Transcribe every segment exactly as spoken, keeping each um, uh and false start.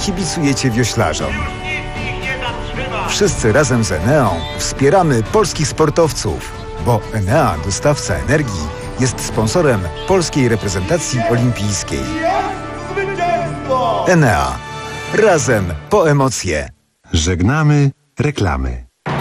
kibicujecie wioślarzom. Wszyscy razem z Eneą wspieramy polskich sportowców, bo Enea, dostawca energii, jest sponsorem polskiej reprezentacji olimpijskiej. Enea. Razem po emocje. Żegnamy reklamy.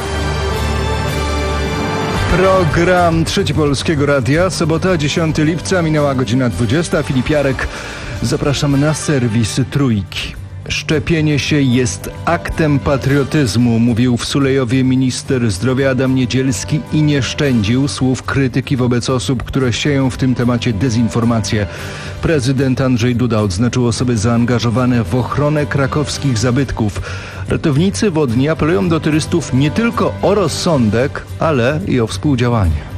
Program Trzeci Polskiego Radia. Sobota, dziesiątego lipca, minęła godzina dwudziesta. Filip Jarek. Zapraszam na serwis Trójki. Szczepienie się jest aktem patriotyzmu, mówił w Sulejowie minister zdrowia Adam Niedzielski i nie szczędził słów krytyki wobec osób, które sieją w tym temacie dezinformację. Prezydent Andrzej Duda odznaczył osoby zaangażowane w ochronę krakowskich zabytków. Ratownicy wodni apelują do turystów nie tylko o rozsądek, ale i o współdziałanie.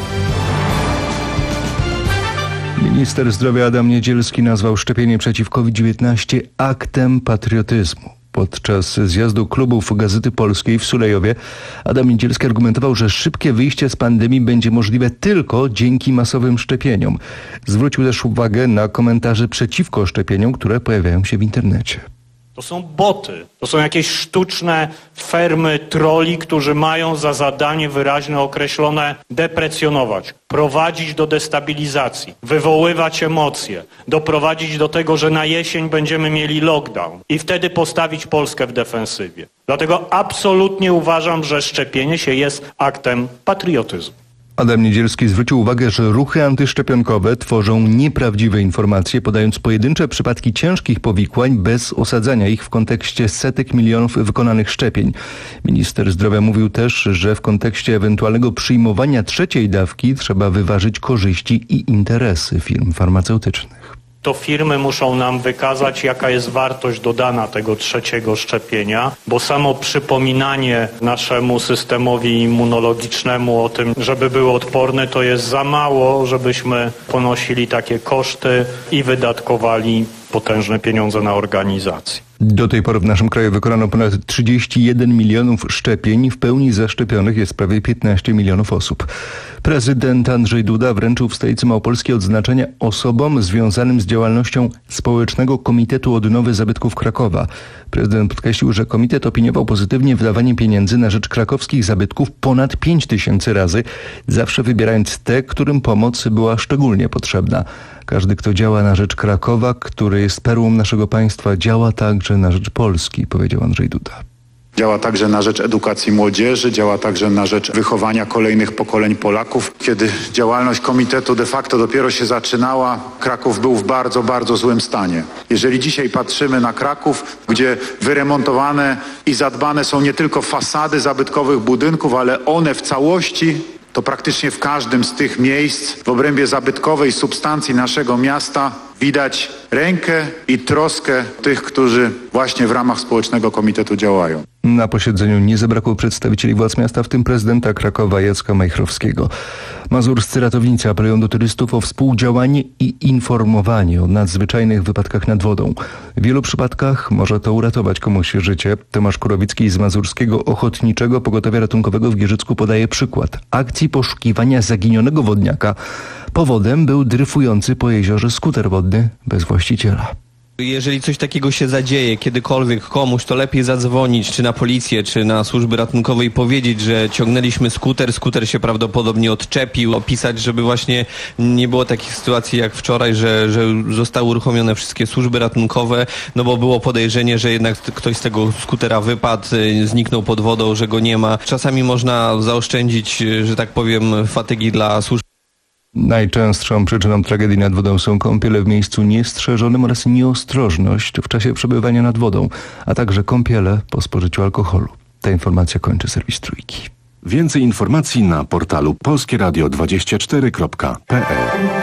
Minister zdrowia Adam Niedzielski nazwał szczepienie przeciw kowid dziewiętnaście aktem patriotyzmu. Podczas zjazdu klubów Gazety Polskiej w Sulejowie Adam Niedzielski argumentował, że szybkie wyjście z pandemii będzie możliwe tylko dzięki masowym szczepieniom. Zwrócił też uwagę na komentarze przeciwko szczepieniom, które pojawiają się w internecie. To są boty, to są jakieś sztuczne fermy troli, którzy mają za zadanie wyraźnie określone deprecjonować, prowadzić do destabilizacji, wywoływać emocje, doprowadzić do tego, że na jesień będziemy mieli lockdown i wtedy postawić Polskę w defensywie. Dlatego absolutnie uważam, że szczepienie się jest aktem patriotyzmu. Adam Niedzielski zwrócił uwagę, że ruchy antyszczepionkowe tworzą nieprawdziwe informacje, podając pojedyncze przypadki ciężkich powikłań bez osadzania ich w kontekście setek milionów wykonanych szczepień. Minister zdrowia mówił też, że w kontekście ewentualnego przyjmowania trzeciej dawki trzeba wyważyć korzyści i interesy firm farmaceutycznych. To firmy muszą nam wykazać, jaka jest wartość dodana tego trzeciego szczepienia, bo samo przypominanie naszemu systemowi immunologicznemu o tym, żeby był odporny, to jest za mało, żebyśmy ponosili takie koszty i wydatkowali potężne pieniądze na organizację. Do tej pory w naszym kraju wykonano ponad trzydzieści jeden milionów szczepień. W pełni zaszczepionych jest prawie piętnaście milionów osób. Prezydent Andrzej Duda wręczył w stolicy małopolskiej odznaczenia osobom związanym z działalnością Społecznego Komitetu Odnowy Zabytków Krakowa. Prezydent podkreślił, że komitet opiniował pozytywnie wydawanie pieniędzy na rzecz krakowskich zabytków ponad pięć tysięcy razy, zawsze wybierając te, którym pomoc była szczególnie potrzebna. Każdy, kto działa na rzecz Krakowa, który jest perłą naszego państwa, działa także na rzecz Polski, powiedział Andrzej Duda. Działa także na rzecz edukacji młodzieży, działa także na rzecz wychowania kolejnych pokoleń Polaków. Kiedy działalność komitetu de facto dopiero się zaczynała, Kraków był w bardzo, bardzo złym stanie. Jeżeli dzisiaj patrzymy na Kraków, gdzie wyremontowane i zadbane są nie tylko fasady zabytkowych budynków, ale one w całości, to praktycznie w każdym z tych miejsc w obrębie zabytkowej substancji naszego miasta widać rękę i troskę tych, którzy właśnie w ramach Społecznego Komitetu działają. Na posiedzeniu nie zabrakło przedstawicieli władz miasta, w tym prezydenta Krakowa Jacka Majchrowskiego. Mazurscy ratownicy apelują do turystów o współdziałanie i informowanie o nadzwyczajnych wypadkach nad wodą. W wielu przypadkach może to uratować komuś życie. Tomasz Kurowicki z Mazurskiego Ochotniczego Pogotowia Ratunkowego w Giżycku podaje przykład akcji poszukiwania zaginionego wodniaka. Powodem był dryfujący po jeziorze skuter wodny bez właściciela. Jeżeli coś takiego się zadzieje kiedykolwiek komuś, to lepiej zadzwonić czy na policję, czy na służby ratunkowe i powiedzieć, że ciągnęliśmy skuter, skuter się prawdopodobnie odczepił, opisać, żeby właśnie nie było takich sytuacji jak wczoraj, że, że zostały uruchomione wszystkie służby ratunkowe, no bo było podejrzenie, że jednak ktoś z tego skutera wypadł, zniknął pod wodą, że go nie ma. Czasami można zaoszczędzić, że tak powiem, fatygi dla służb. Najczęstszą przyczyną tragedii nad wodą są kąpiele w miejscu niestrzeżonym oraz nieostrożność w czasie przebywania nad wodą, a także kąpiele po spożyciu alkoholu. Ta informacja kończy serwis Trójki. Więcej informacji na portalu polskie radio dwadzieścia cztery kropka p l.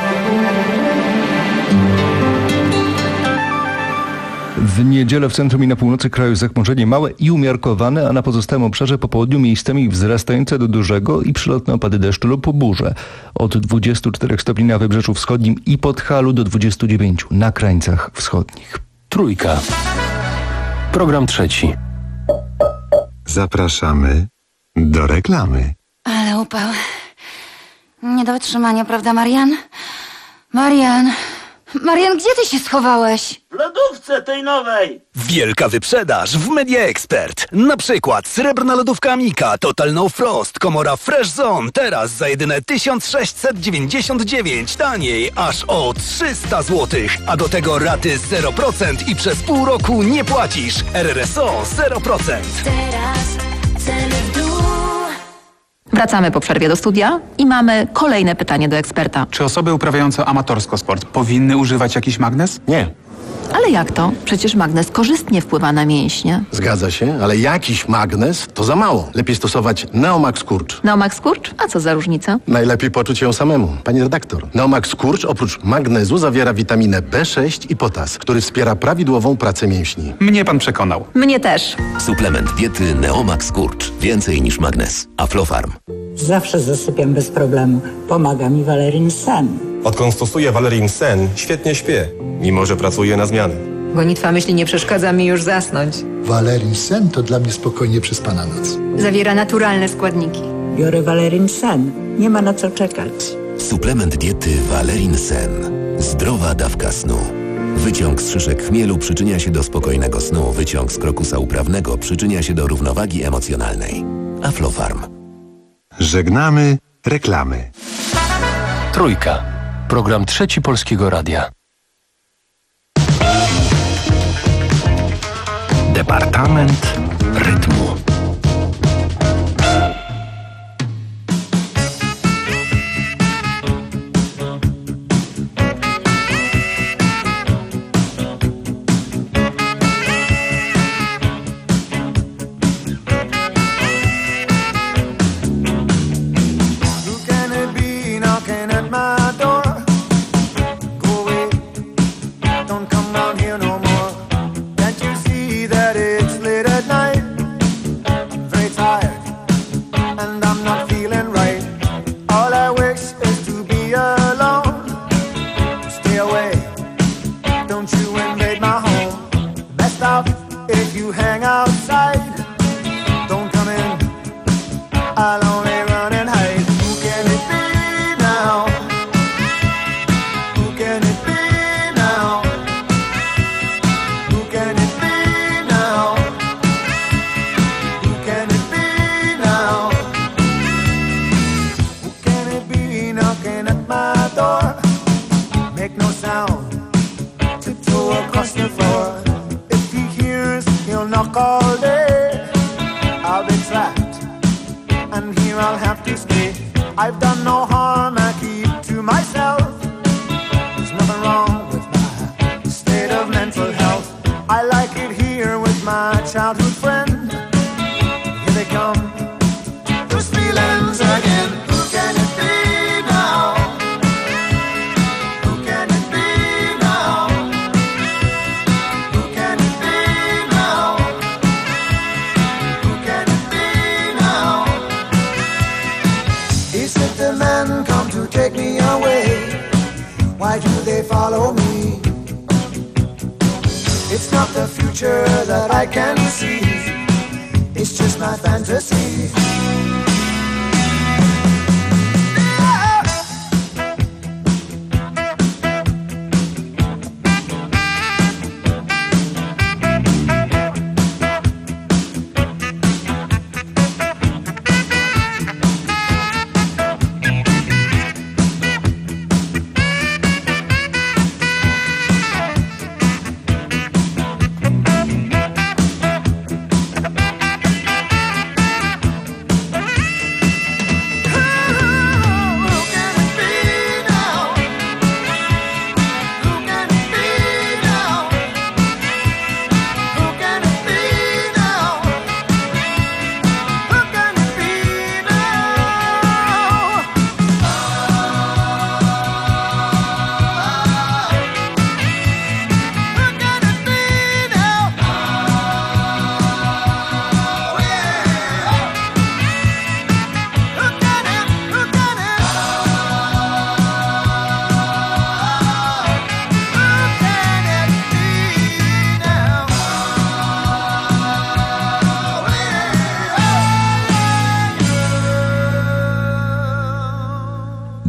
W niedzielę w centrum i na północy kraju zachmurzenie małe i umiarkowane, a na pozostałym obszarze po południu miejscami wzrastające do dużego i przylotne opady deszczu lub burze. Od dwudziestu czterech stopni na Wybrzeżu Wschodnim i Podhalu do dwudziestu dziewięciu na krańcach wschodnich. Trójka. Program trzeci. Zapraszamy do reklamy. Ale upał. Nie do wytrzymania, prawda, Marian? Marian, Marian, gdzie ty się schowałeś? W lodówce tej nowej. Wielka wyprzedaż w Media Expert. Na przykład srebrna lodówka Amika Total No Frost, komora Fresh Zone. Teraz za jedyne tysiąc sześćset dziewięćdziesiąt dziewięć. Taniej aż o trzysta złotych. A do tego raty zero procent i przez pół roku nie płacisz. R R S O zero procent. Teraz ceny w dół. Wracamy po przerwie do studia i mamy kolejne pytanie do eksperta. Czy osoby uprawiające amatorsko sport powinny używać jakiś magnes? Nie. Ale jak to? Przecież magnes korzystnie wpływa na mięśnie. Zgadza się, ale jakiś magnes to za mało. Lepiej stosować Neomax Skurcz. Neomax Skurcz? A co za różnica? Najlepiej poczuć ją samemu. Pani redaktor, Neomax Skurcz oprócz magnezu zawiera witaminę B sześć i potas, który wspiera prawidłową pracę mięśni. Mnie pan przekonał. Mnie też. Suplement diety Neomax Skurcz. Więcej niż magnes. Aflofarm. Zawsze zasypiam bez problemu. Pomaga mi Valerin Sen. Odkąd stosuję Valerin Sen, świetnie śpię, mimo że pracuję na zmiany. Gonitwa myśli nie przeszkadza mi już zasnąć. Valerin Sen to dla mnie spokojnie przespana noc. Zawiera naturalne składniki. Biorę Valerin Sen. Nie ma na co czekać. Suplement diety Valerin Sen. Zdrowa dawka snu. Wyciąg z szyszek chmielu przyczynia się do spokojnego snu. Wyciąg z krokusa uprawnego przyczynia się do równowagi emocjonalnej. Aflofarm. Żegnamy reklamy. Trójka. Program Trzeci Polskiego Radia. Departament rytmu.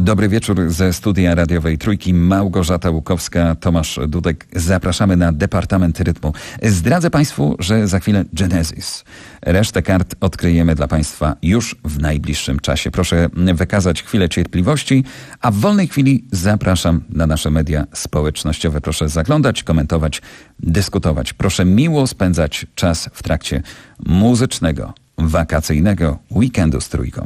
Dobry wieczór ze studia radiowej Trójki. Małgorzata Łukowska, Tomasz Dudek. Zapraszamy na Departament Rytmu. Zdradzę Państwu, że za chwilę Genesis. Resztę kart odkryjemy dla Państwa już w najbliższym czasie. Proszę wykazać chwilę cierpliwości, a w wolnej chwili zapraszam na nasze media społecznościowe. Proszę zaglądać, komentować, dyskutować. Proszę miło spędzać czas w trakcie muzycznego, wakacyjnego weekendu z Trójką.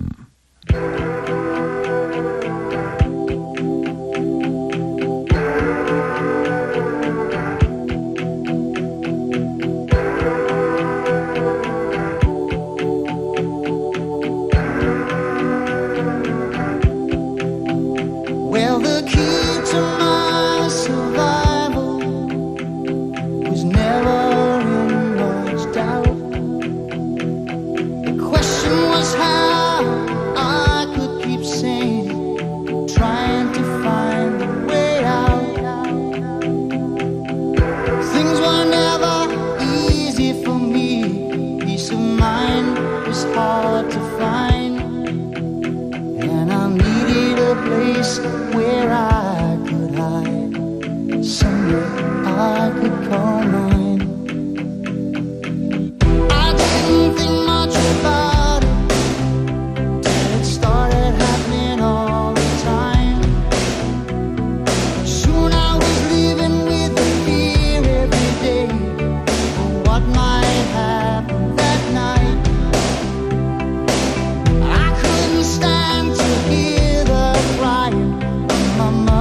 Mama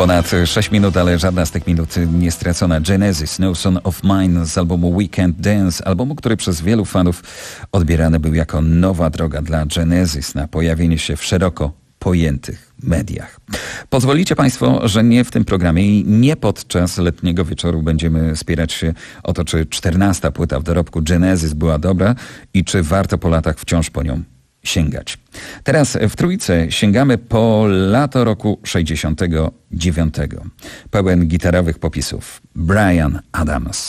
Ponad sześć minut, ale żadna z tych minut nie stracona. Genesis, No Son of Mine z albumu Weekend Dance, albumu, który przez wielu fanów odbierany był jako nowa droga dla Genesis na pojawienie się w szeroko pojętych mediach. Pozwolicie Państwo, że nie w tym programie i nie podczas letniego wieczoru będziemy spierać się o to, czy czternasta płyta w dorobku Genesis była dobra i czy warto po latach wciąż po nią sięgać. Teraz w Trójce sięgamy po lato roku sześćdziesiątego dziewiątego. Pełen gitarowych popisów. Bryan Adams.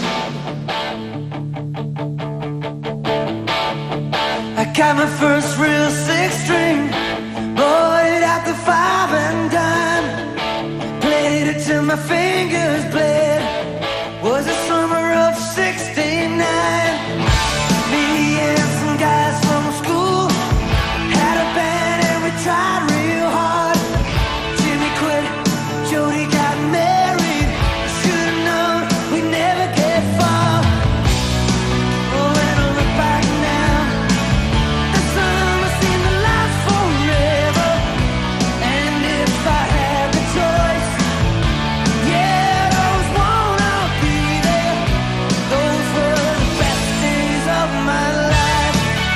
I got my first real six string, bought it at the five and dime, played it till my fingers bled, was the summer of sixty-nine, me and some guys from school, had a band and we tried real hard, Jimmy quit, Jody got married, should've known we'd never get far, oh when I look back now, the summer seemed to last forever, and if I had the choice, yeah, those won't all be there, those were the best days of my life.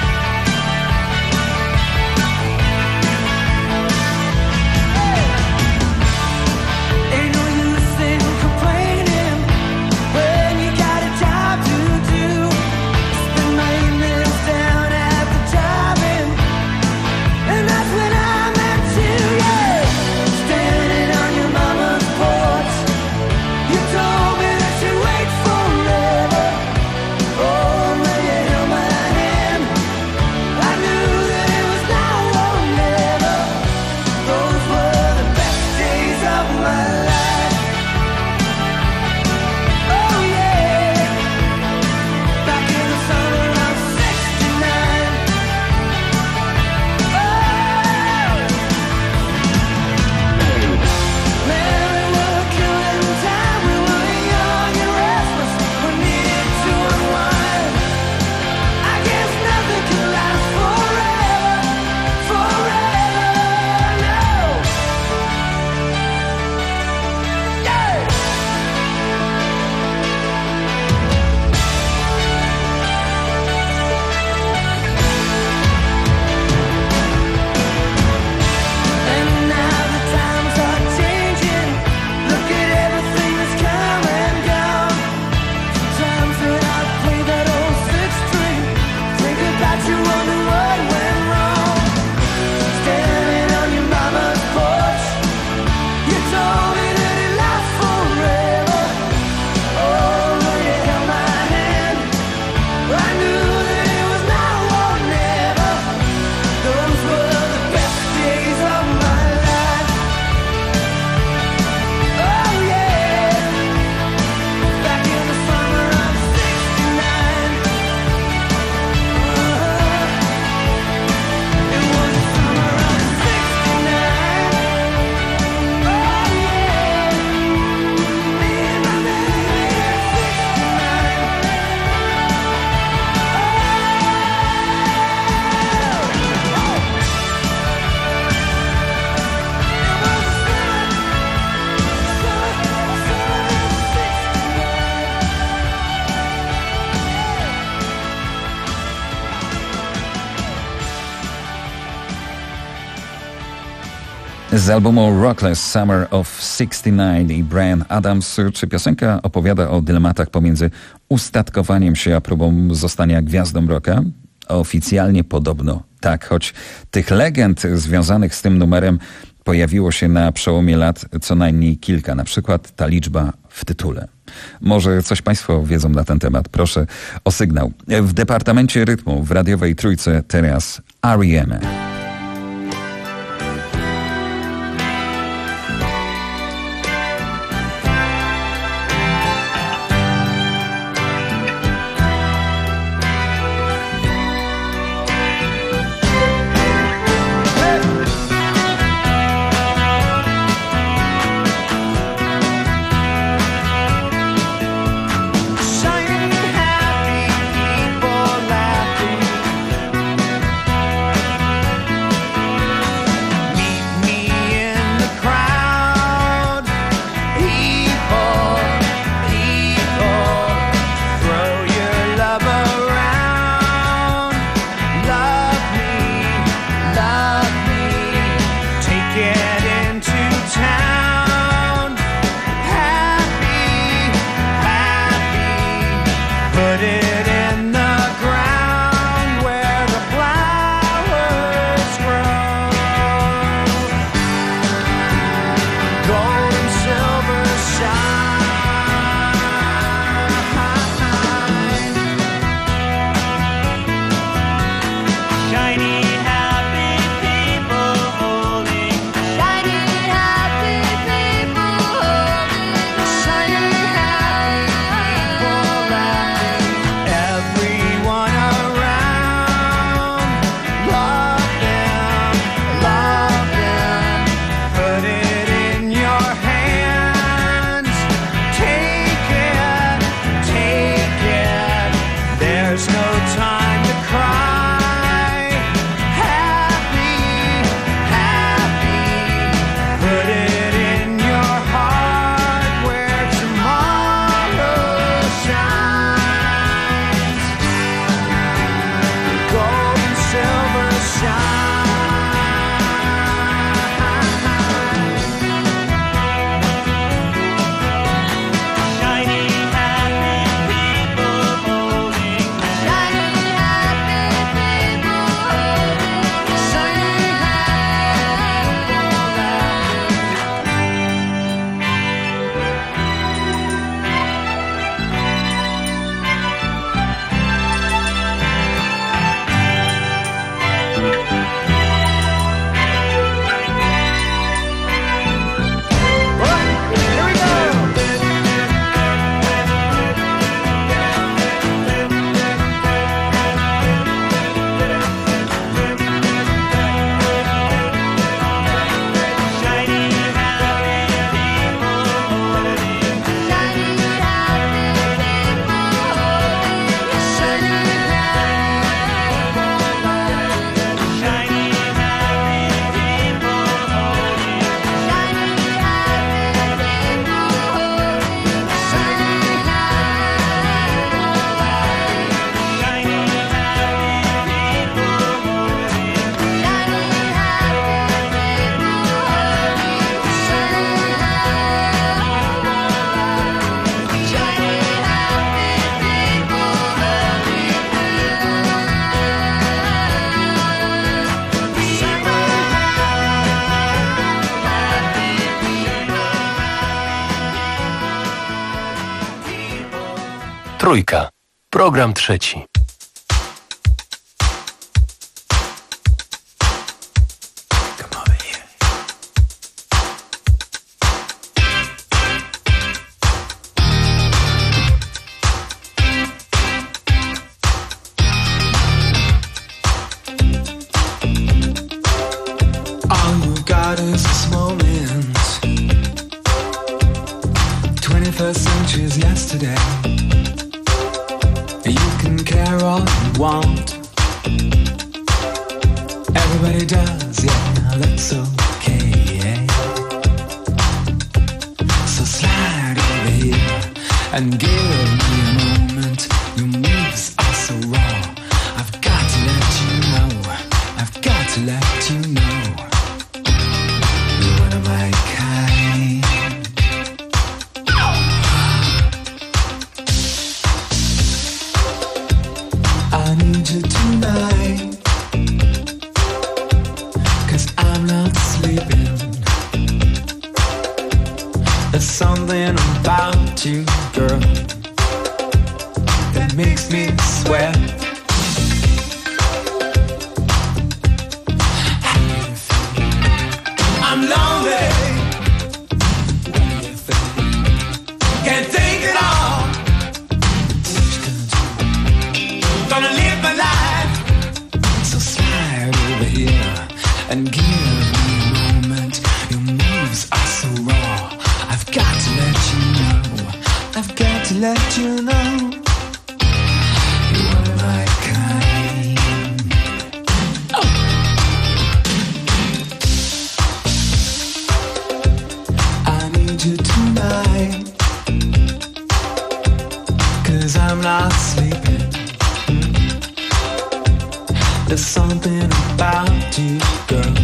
Ain't no use in complaining when you got a job to do. Spend my evenings down at the drive-in, and that's when I met you, yeah. Standing on your mama's porch, you told me that you'd wait forever. Oh, when you held my hand, I knew that it was now or never. Those were the best days of my life. Oh yeah, back in the summer of sixty-nine. Oh, man, we were killing time. We were young and restless. We needed to unwind. I guess nothing can last forever, forever, no. Yeah. And now the times are changing. Look at everything that's come and gone. Sometimes when I play that old six string, think about you, wonder what went wrong. Standing on your mama's porch, you told me that it lasts forever. Oh, when you held my hand, I knew that it was now or never. Those were the best days of my life. Oh yeah, back in the summer of sixty-nine. It was the summer of sixty-nine. Oh yeah, me and my baby at sixty-nine. Z albumu Rockless Summer of sixty-nine i Bryan Adams. Czy piosenka opowiada o dylematach pomiędzy ustatkowaniem się a próbą zostania gwiazdą rocka? Oficjalnie podobno tak, choć tych legend związanych z tym numerem pojawiło się na przełomie lat co najmniej kilka. Na przykład ta liczba w tytule. Może coś Państwo wiedzą na ten temat? Proszę o sygnał. W Departamencie Rytmu w radiowej Trójce teraz R E M. Shining happy, people laughing. There's no time to cry. Happy, happy. Put it in your heart where tomorrow shines. Gold and silver shine. Trójka. Program trzeci. All you've got is this moment. twenty-first century is yesterday. You can care all you want. Everybody does, yeah, that's okay. So slide over here and give me a moment. Your moves are so raw. I've got to let you know. I've got to let you know. You're one of my kind. I need you tonight, 'cause I'm not sleeping. There's something about you, girl, that makes me sweat. I'm lonely. Can't think it all. Gonna live my life. So slide over here and give me a moment. Your moves are so raw. I've got to let you know. I've got to let you know. You're my kind. Oh. I need you tonight, 'cause I'm not sleeping. There's something about you, girl,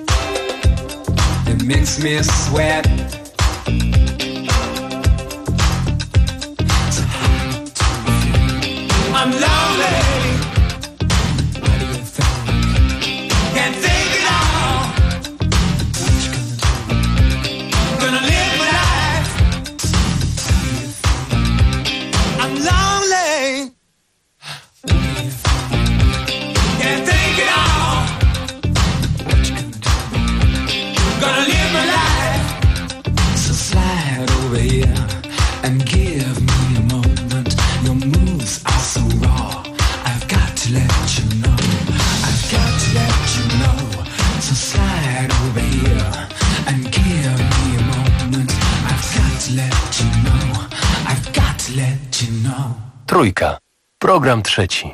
that makes me sweat. So I'm lonely. What do you think? Can't think it all. What you gonna do? Gonna live my life. I'm lonely. Can't think it all. What you gonna do? Gonna live my life. So slide over here and give me a moment. Your moves are so raw. I've got to let you know. I've got to let you know. So slide over here and give me a moment. I've got to let you know. I've got to let you know. Trójka. Program trzeci.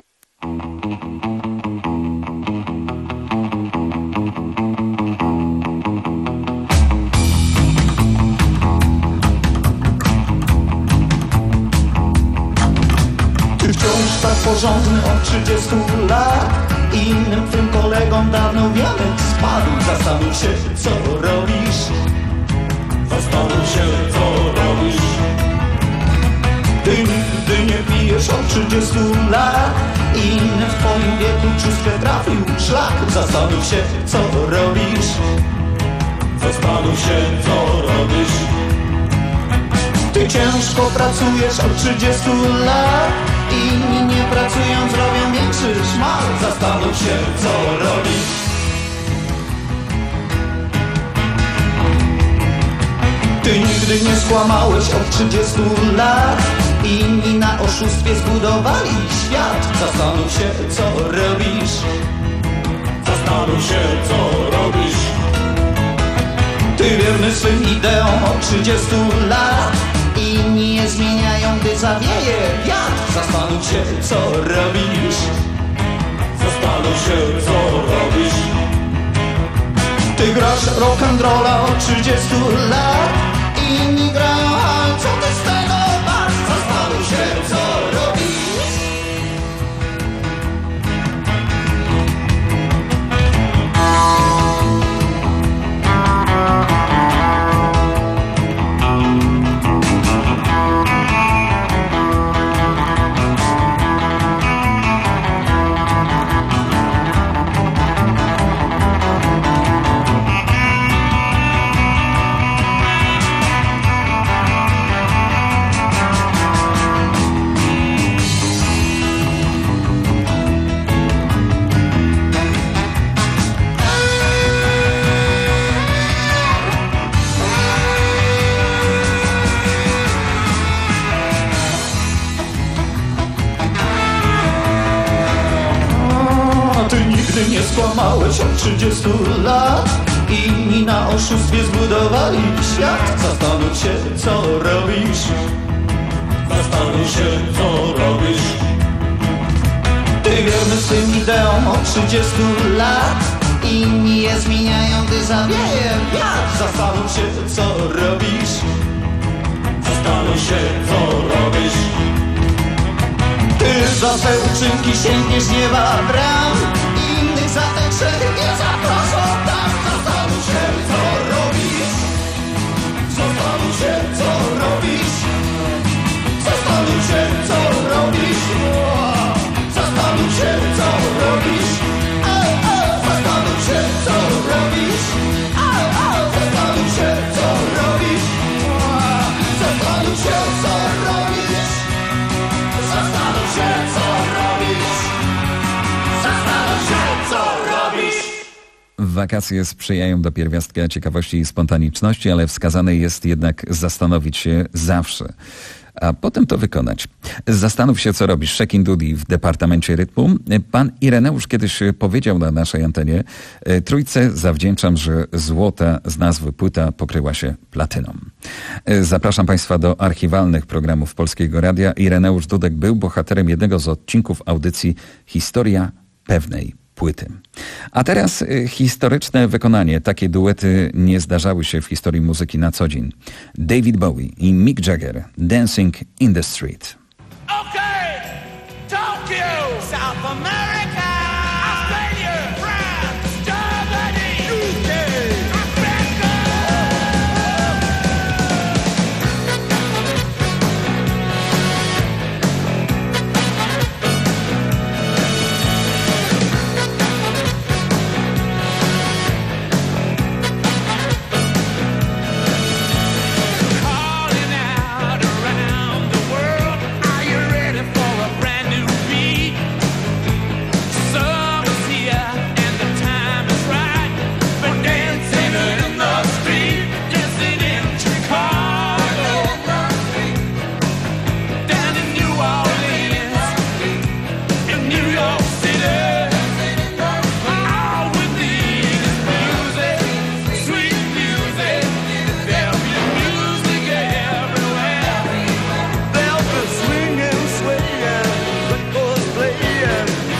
Ty wciąż tak porządny od trzydziestu lat. Innym twym kolegom dawno wianek spadł. Zastanów się, co robisz. Zastanów się, co robisz. Ty nigdy nie pijesz od trzydziestu lat. Inny w twoim wieku czystkę trafił szlak. Zastanów się, co robisz. Zastanów się, co robisz. Ty ciężko pracujesz od trzydziestu lat. Inni nie pracując robią większy szmal. Zastanów się, co robisz. Ty nigdy nie skłamałeś od trzydziestu lat. Inni na oszustwie zbudowali świat. Zastanów się, co robisz. Zastanów się, co robisz. Ty wierny swym ideom od trzydziestu lat. Inni je zmieniają, gdy zawieje wiatr. Zastanów się, co robisz. Zastanów się, co robisz. Ty grasz rock'n'rolla od trzydziestu lat. Inni grają, a co ty z tego masz? Zastanów się, co robisz. Nie skłamałeś od trzydziestu lat. Inni na oszustwie zbudowali świat. Zastanów się, co robisz. Zastanów się, co robisz. Ty wierny swym ideom od trzydziestu lat. Inni je zmieniają, gdy zawieje wiatr. Zastanów się, co robisz. Zastanów się, co robisz. Ty za te uczynki sięgniesz nieba bram. Za te grzechy nie zaproszą tam. Zastanów się, co robisz. Zastanów się, co robisz. Zastanów się, co robisz. Zastanów się, co robisz. Zastanów się, co robisz. Zastanów się, co robisz. Zastanów się, co robisz. Zastanów się, co robisz. Zastanów się, co robisz. Wakacje sprzyjają do pierwiastka ciekawości i spontaniczności, ale wskazane jest jednak zastanowić się zawsze, a potem to wykonać. Zastanów się, co robisz. Shekin Dudi w Departamencie Rytmu. Pan Ireneusz kiedyś powiedział na naszej antenie: trójce zawdzięczam, że złota z nazwy płyta pokryła się platyną. Zapraszam Państwa do archiwalnych programów Polskiego Radia. Ireneusz Dudek był bohaterem jednego z odcinków audycji Historia pewnej płyty. A teraz y, historyczne wykonanie. Takie duety nie zdarzały się w historii muzyki na co dzień. David Bowie i Mick Jagger, Dancing in the Street. Okay, Tokyo, South America, Australia, France, Germany, U K, Africa. Calling out around the world, are you ready for a brand new beat?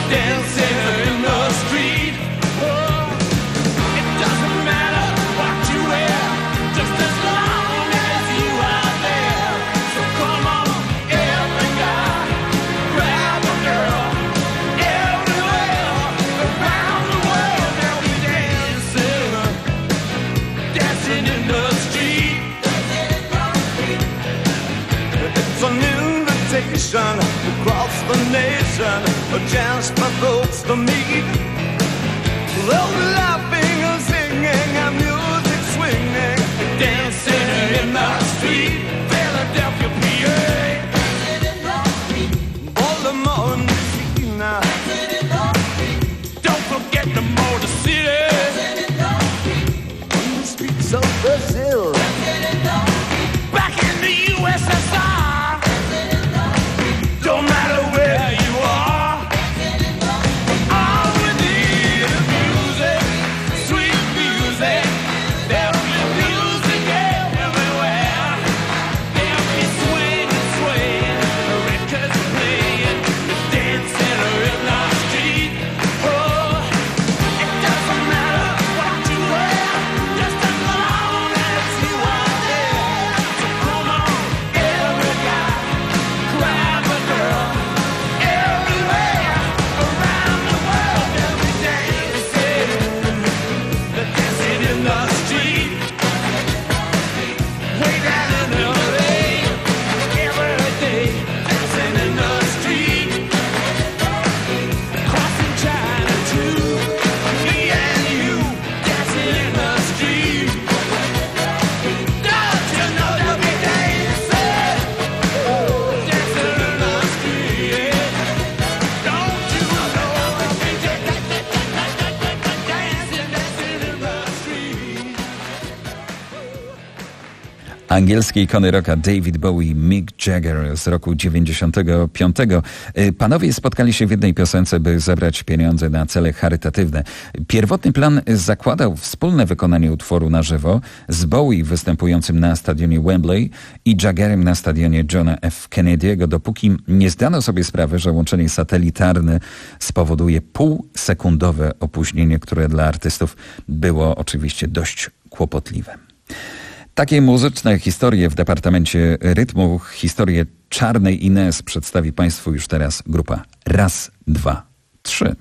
dancing in the street. Oh, it doesn't matter what you wear, just as long as you are there. So come on, every guy, grab a girl, everywhere around the world. They'll be dancing, dancing in the street. It's an invitation across the nation, a chance for folks to meet. They'll be laughing and singing and music swinging, dancing in the street. Philadelphia, P A, Baltimore, and Messina. Don't forget the Motor City, on the streets of Brazil, back in the U S S R. Don't matter where you are, all we need is music, sweet music. There'll be music everywhere. There'll be swing and swaying, the records playing, dancing in the street. Oh, it doesn't matter what you wear, just as long as you are there. So come on, every guy, grab a girl, everywhere around the world. They'll be dancing, they're dancing in the street. Way down in L A, every day, dancing in the street. Crossing China too, me and you, dancing in the street. Don't you know they'll be dancing, dancing in the street? Don't you know they'll be dancing, dancing in the street? Angielskiej ikony rocka David Bowie, Mick Jagger z roku dziewięćdziesiątego piątego. Y, Panowie spotkali się w jednej piosence, by zebrać pieniądze na cele charytatywne. Pierwotny plan zakładał wspólne wykonanie utworu na żywo z Bowie występującym na stadionie Wembley i Jaggerem na stadionie Johna F. Kennedy'ego, dopóki nie zdano sobie sprawy, że łączenie satelitarne spowoduje półsekundowe opóźnienie, które dla artystów było oczywiście dość kłopotliwe. Takie muzyczne historie w Departamencie Rytmu, historię Czarnej Ines przedstawi Państwu już teraz grupa Raz, Dwa, Trzy.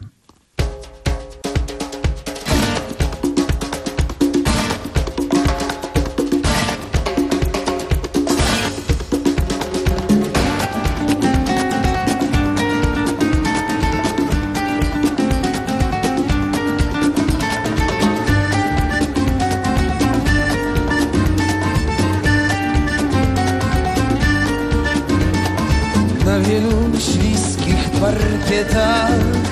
Na wielu śliskich parkietach,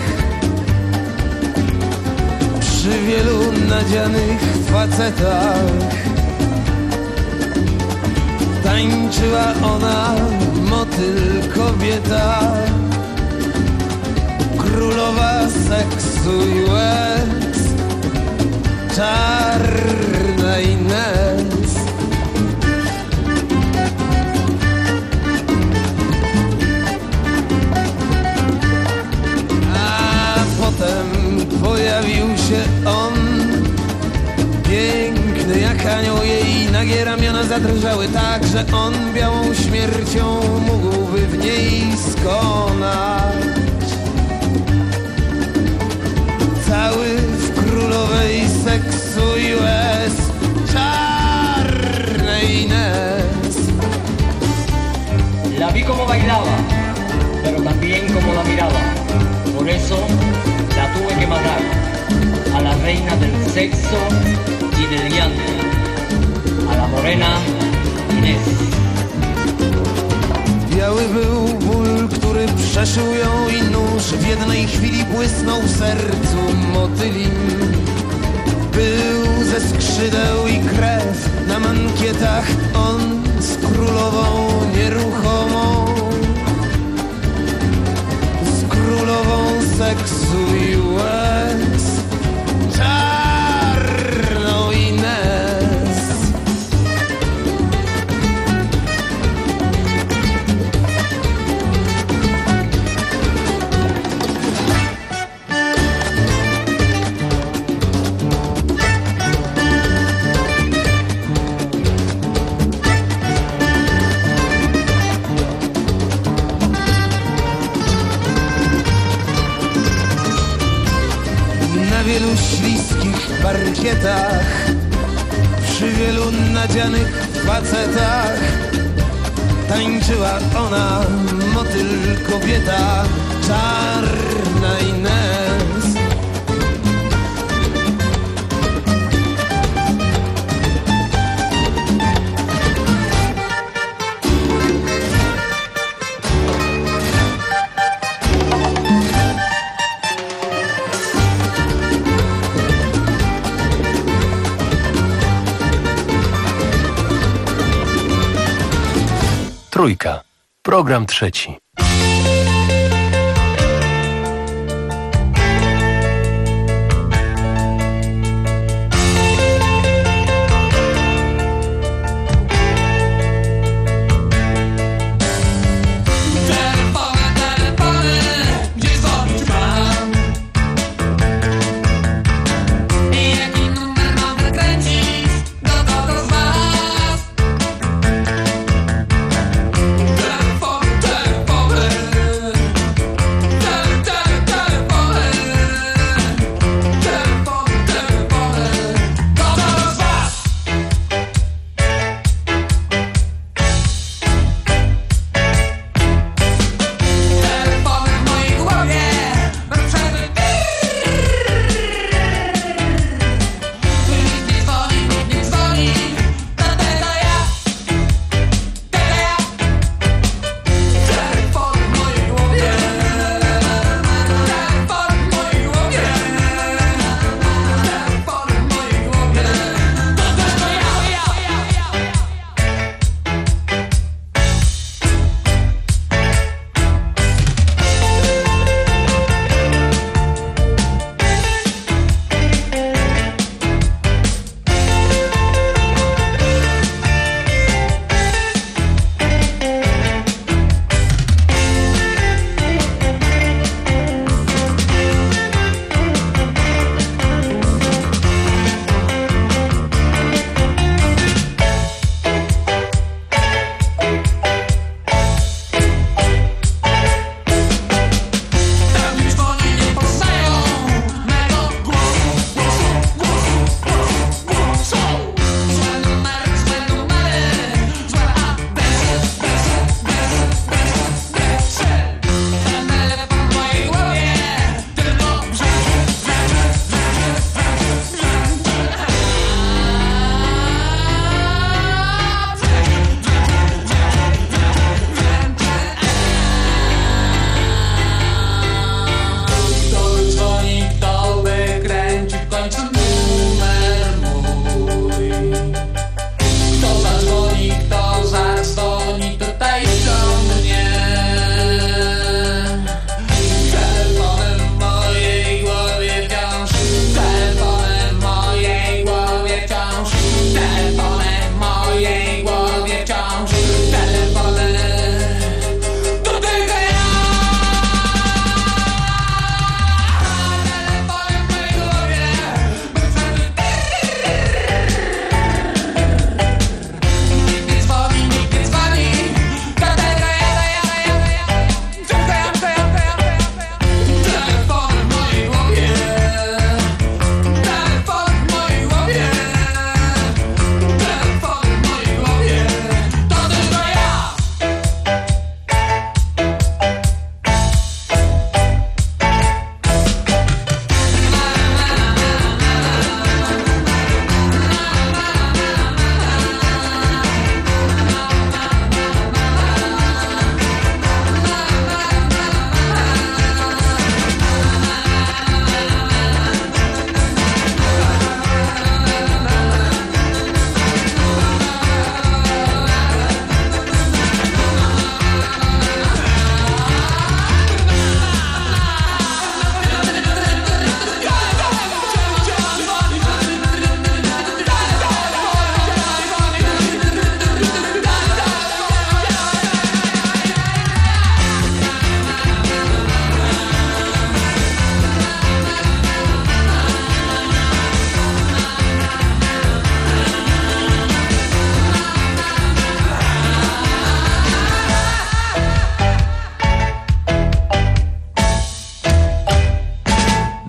przy wielu nadzianych facetach tańczyła ona, motyl kobieta, królowa seksu i łez, czarna Ines. Potem pojawił się on, piękny jak anioł, jej nagie ramiona zadrżały tak, że on białą śmiercią mógłby w niej skonać. Cały w królowej seksu i łez, czarnej Ines. La vi como bailaba, pero también como la miraba. Por eso la tuve que matar, a la reina del sexo y del llanto, a la morena Inés. Biały był ból, który przeszył ją i nóż w jednej chwili błysnął w sercu motylim. Był ze skrzydeł i krew na mankietach, on z królową nieruchomą, z królową seksu i łez, czarną Ines. Na wielu śliskich parkietach, przy wielu nadzianych facetach tańczyła ona, motyl kobieta, czarna Ines. Trójka. Program trzeci. Telefony, telefony,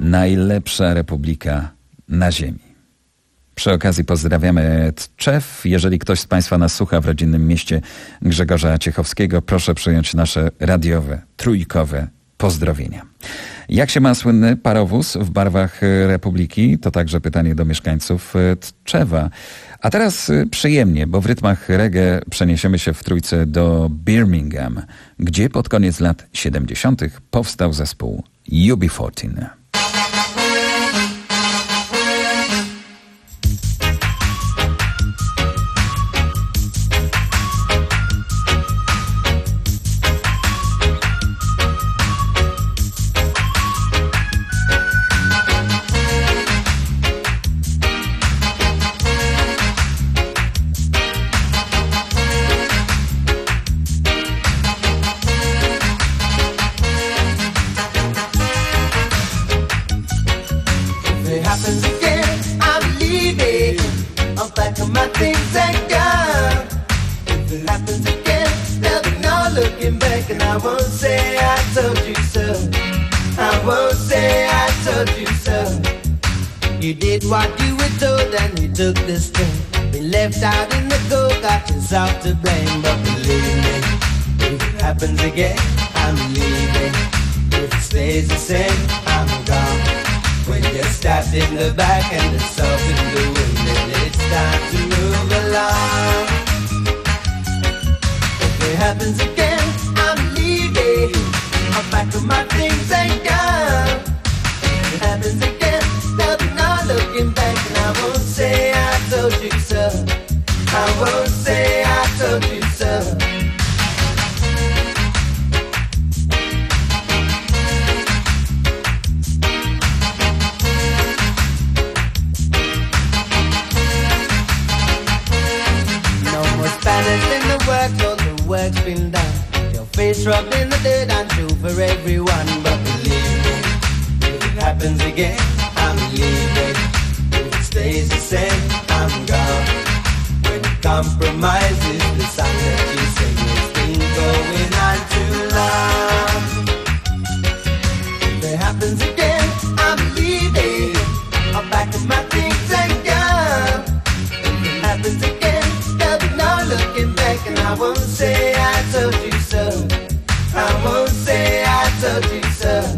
Najlepsza republika na ziemi. Przy okazji pozdrawiamy Tczew. Jeżeli ktoś z Państwa nas słucha w rodzinnym mieście Grzegorza Ciechowskiego, proszę przyjąć nasze radiowe, trójkowe pozdrowienia. Jak się ma słynny parowóz w barwach Republiki? To także pytanie do mieszkańców Tczewa. A teraz przyjemnie, bo w rytmach reggae przeniesiemy się w trójce do Birmingham, gdzie pod koniec lat siedemdziesiątych powstał zespół U B czternaście. You did what you were told and you took the string. Been left out in the cold, got yourself to blame. But believe me, if it happens again, I'm leaving. If it stays the same, I'm gone. When you're stabbed in the back and it's off in the wind, then it's time to move along. If it happens again, I'm leaving. I'll pack up my things and go. If it happens again, there'll be no looking back, and I won't say I told you so. I won't say I told you so. No more Spanish in the works, all the work's been done. Your face rubbed in the dirt, I'm true for everyone. But believe me, if it happens again, I'm leaving. If it stays the same, I'm gone. When compromise is the song that you sing, it's been going on too long. If it happens again, I'm leaving. I'll pack up my things and go. If it happens again, there'll be no looking back, and I won't say I told you so. I won't say I told you so.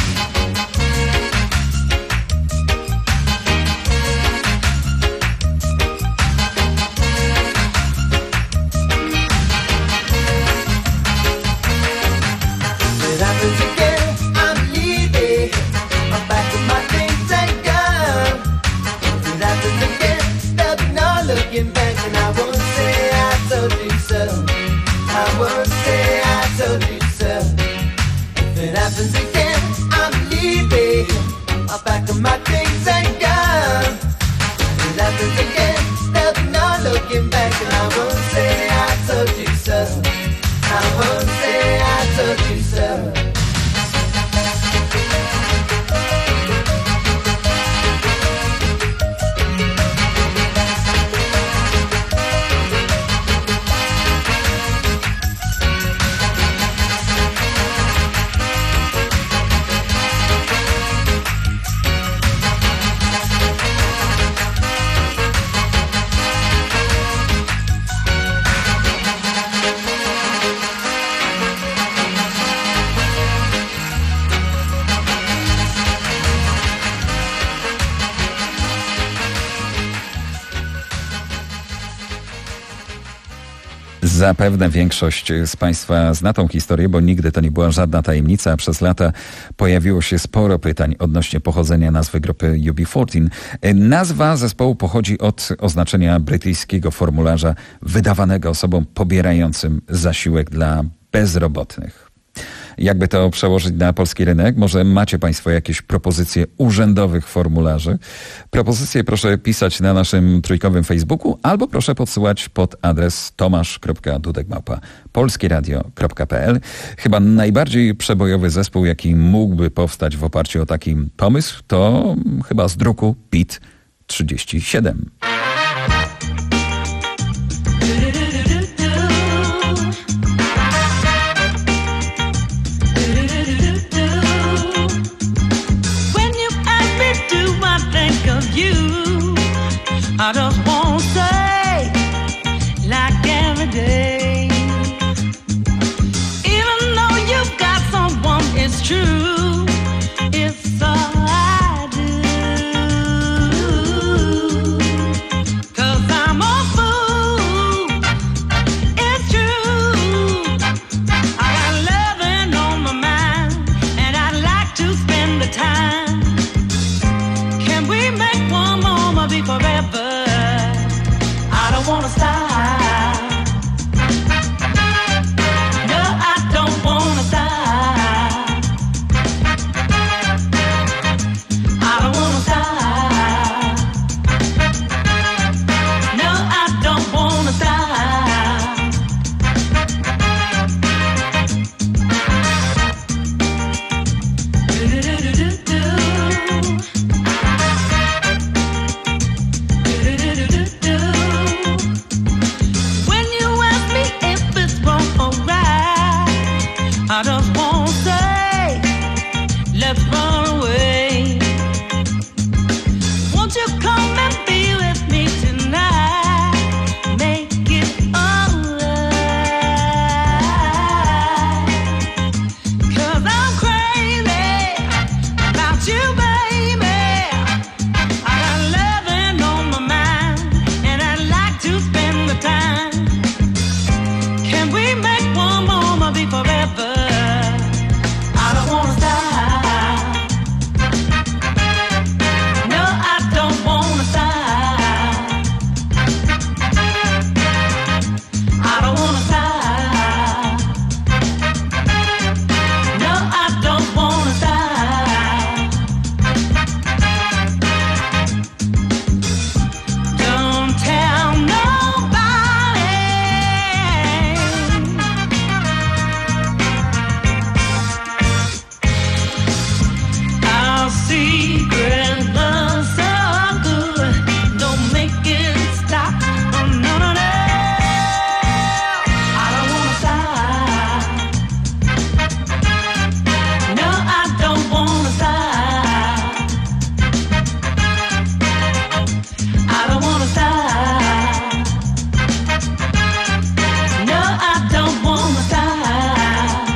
Happens again, I'm leaving. I'll pack up my things and go. If it happens again, there'll be no looking back, and I won't say I told you so. I won't say I told you so. Zapewne większość z Państwa zna tą historię, bo nigdy to nie była żadna tajemnica. Przez lata pojawiło się sporo pytań odnośnie pochodzenia nazwy grupy U B czternaście. Nazwa zespołu pochodzi od oznaczenia brytyjskiego formularza wydawanego osobom pobierającym zasiłek dla bezrobotnych. Jakby to przełożyć na polski rynek? Może macie Państwo jakieś propozycje urzędowych formularzy? Propozycje proszę pisać na naszym trójkowym Facebooku albo proszę podsyłać pod adres tomasz kropka dudek małpa polskieradio kropka p l. Chyba najbardziej przebojowy zespół, jaki mógłby powstać w oparciu o taki pomysł, to chyba z druku Beat trzydzieści siedem. When you I just wanna say, like every day, even though you've got someone, it's true, it's all I do, 'cause I'm a fool, it's true, I got loving on my mind, and I'd like to spend the time. Can we make one moment be forever? I don't wanna stop. No, I don't wanna stop. I don't wanna stop. No, I don't wanna stop. Do-do-do-do-do. When you ask me if it's wrong or right, I just won't say, let's run away. Won't you come and be with me tonight? Make it alright. 'Cause I'm crazy about you, baby. I got loving on my mind, and I'd like to spend the time. Can we make one moment be forever? I don't wanna stop. No, I don't wanna stop. I don't wanna stop. No, I don't wanna stop. Don't tell nobody our secret love so good. Don't make it stop. Oh, no, no, no. I don't wanna stop. No, I don't wanna stop. I don't wanna stop. No, I don't wanna stop.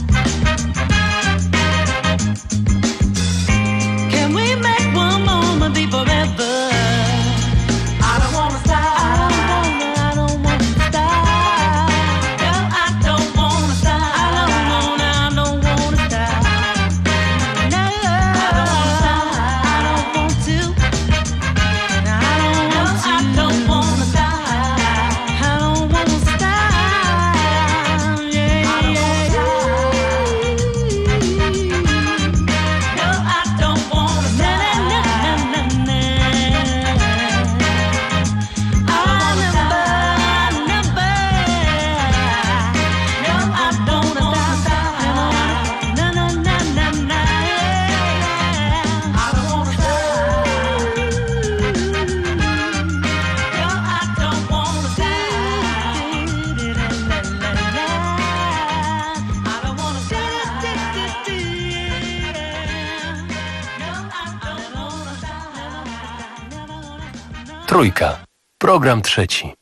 Can we make one moment be forever? I don't wanna stop. I don't wanna, I don't wanna stop. No, I don't wanna stop. I don't wanna, I don't wanna stop. No, I don't wanna stop. I don't want to. No, I don't want to. I don't wanna stop. I don't wanna stop. Yeah, I don't wanna stop. No, I don't wanna stop. Na, na, na, na, na, na. I never, never. No, I don't wanna stop. Na, na, na, na, na. I don't wanna stop. No, I don't wanna stop. I don't wanna stop. Trójka. Program trzeci.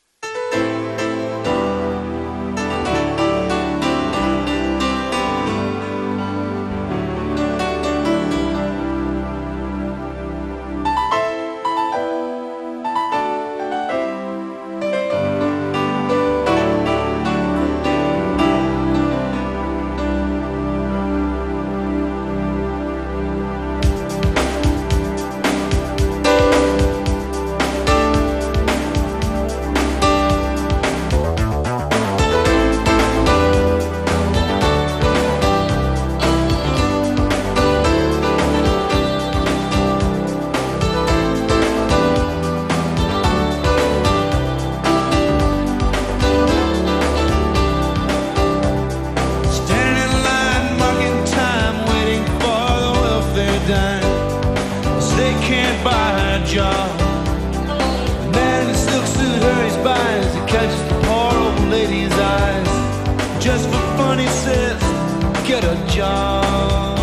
get a job.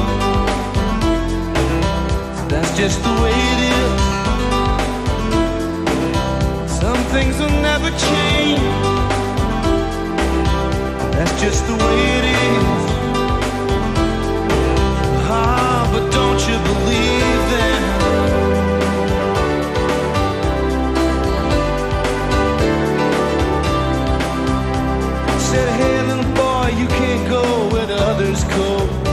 That's just the way it is. never change. That's just the way it is. Ah, but don't you believe that? Said, hey little boy, you can't go where the others go.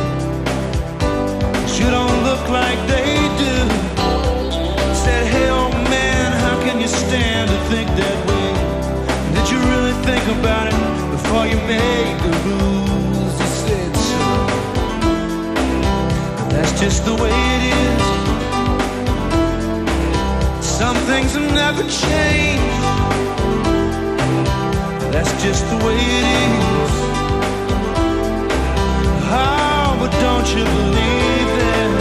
You don't look like they do. Said, hey old man, how can you stand to think that way? Did you really think about it before you made the rules? He said so. But that's just the way it is. Some things have never changed. That's just the way it is. Oh, but don't you believe it?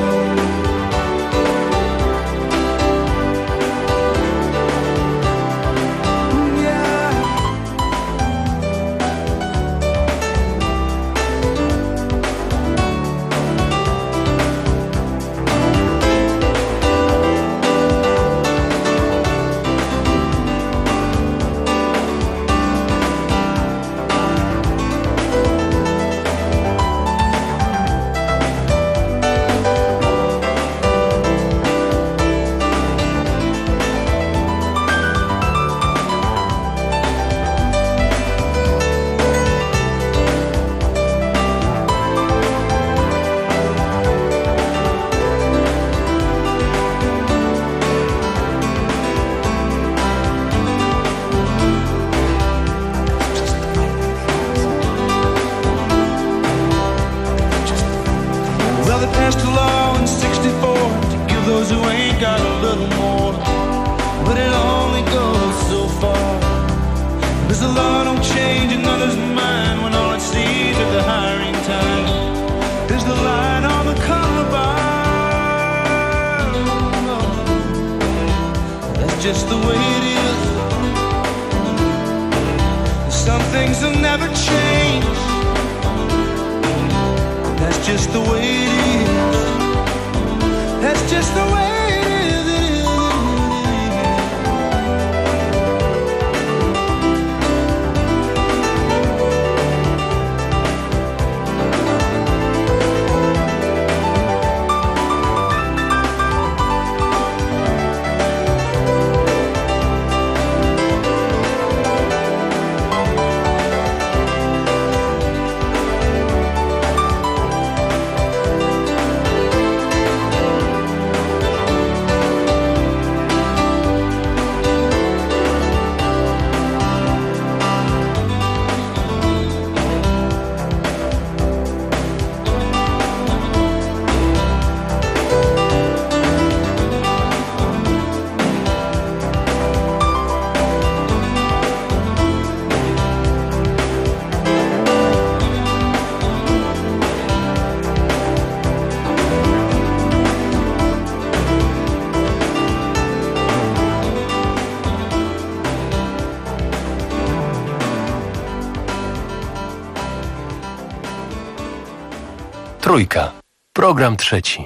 Trójka. Program trzeci.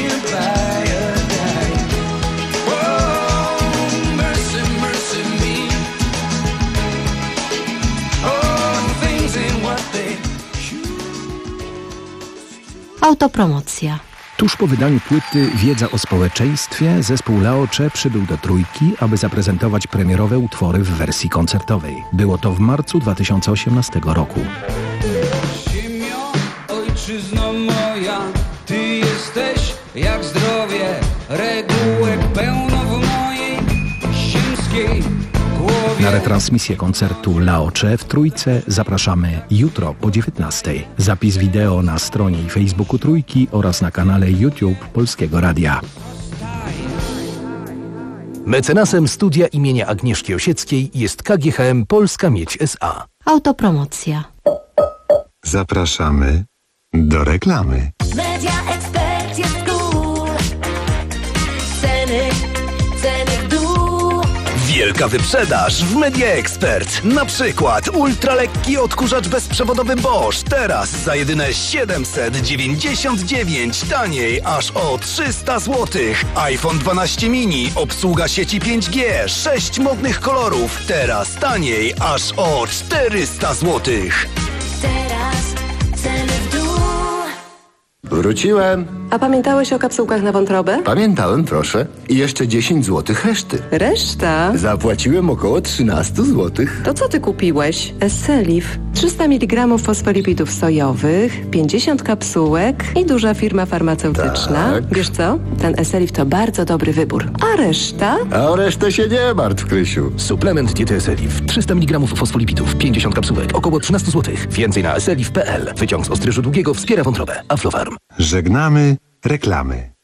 Mercy, mercy me. Autopromocja. Tuż po wydaniu płyty Wiedza o społeczeństwie zespół Laocze przybył do Trójki, aby zaprezentować premierowe utwory w wersji koncertowej. Było to w marcu dwa tysiące osiemnastego roku. Ziemio, ojczyzno moja, ty jesteś jak zdrowie, regułek pełno w mojej ziemskiej głowie. Na retransmisję koncertu Laocze w Trójce zapraszamy jutro po dziewiętnastej. Zapis wideo na stronie i Facebooku Trójki oraz na kanale YouTube Polskiego Radia. Mecenasem studia imienia Agnieszki Osieckiej jest K G H M Polska Miedź S A. Autopromocja. Zapraszamy do reklamy. Media Expert jest cool. Ceny, ceny w dół. Wielka wyprzedaż w Media Expert. Na przykład ultralekki odkurzacz bezprzewodowy Bosch. Teraz za jedyne siedemset dziewięćdziesiąt dziewięć. Taniej aż o trzysta złotych. iPhone dwanaście mini. Obsługa sieci pięć G. sześć modnych kolorów. Teraz taniej aż o czterysta złotych. Teraz ceny w dół. Wróciłem. A pamiętałeś o kapsułkach na wątrobę? Pamiętałem, proszę. I jeszcze dziesięć złotych reszty. Reszta? Zapłaciłem około trzynaście złotych. To co ty kupiłeś? Esselif. trzysta miligramów fosfolipidów sojowych, pięćdziesiąt kapsułek i duża firma farmaceutyczna. Tak. Wiesz co? Ten Esselif to bardzo dobry wybór. A reszta? A o resztę się nie martw, Krysiu. Suplement diety Esselif. trzysta miligramów fosfolipidów, pięćdziesiąt kapsułek, około trzynaście złotych. Więcej na esselif kropka p l. Wyciąg z ostryżu długiego wspiera wątrobę. Aflofarm. Żegnamy reklamy.